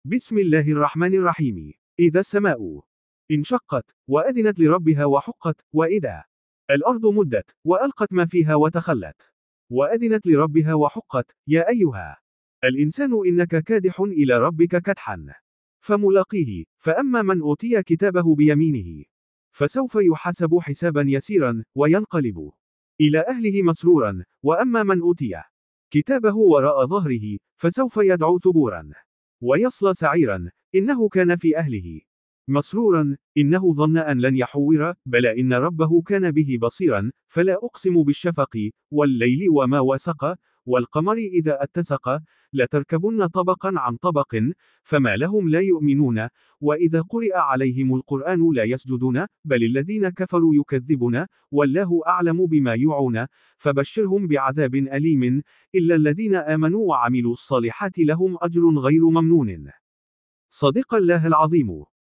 بسم الله الرحمن الرحيم. إذا السماء انشقت وأذنت لربها وحقت، وإذا الأرض مدت وألقت ما فيها وتخلت وأذنت لربها وحقت. يا أيها الإنسان إنك كادح إلى ربك كدحا فملاقيه. فأما من أوتي كتابه بيمينه فسوف يحاسب حسابا يسيرا وينقلب إلى أهله مسرورا. وأما من أوتي كتابه وراء ظهره فسوف يدعو ثبورا ويصلى سعيرا. إنه كان في أهله مسرورا. إنه ظن أن لن يحور. بلى إن ربه كان به بصيرا. فلا أقسم بالشفق والليل وما وسق والقمر إذا اتسق لتركبن طبقا عن طبق فما لهم لا يؤمنون وإذا قرئ عليهم القرآن لا يسجدون بل الذين كفروا يكذبون والله أعلم بما يوعون فبشرهم بعذاب أليم إلا الذين آمنوا وعملوا الصالحات لهم أجر غير ممنون. صدق الله العظيم.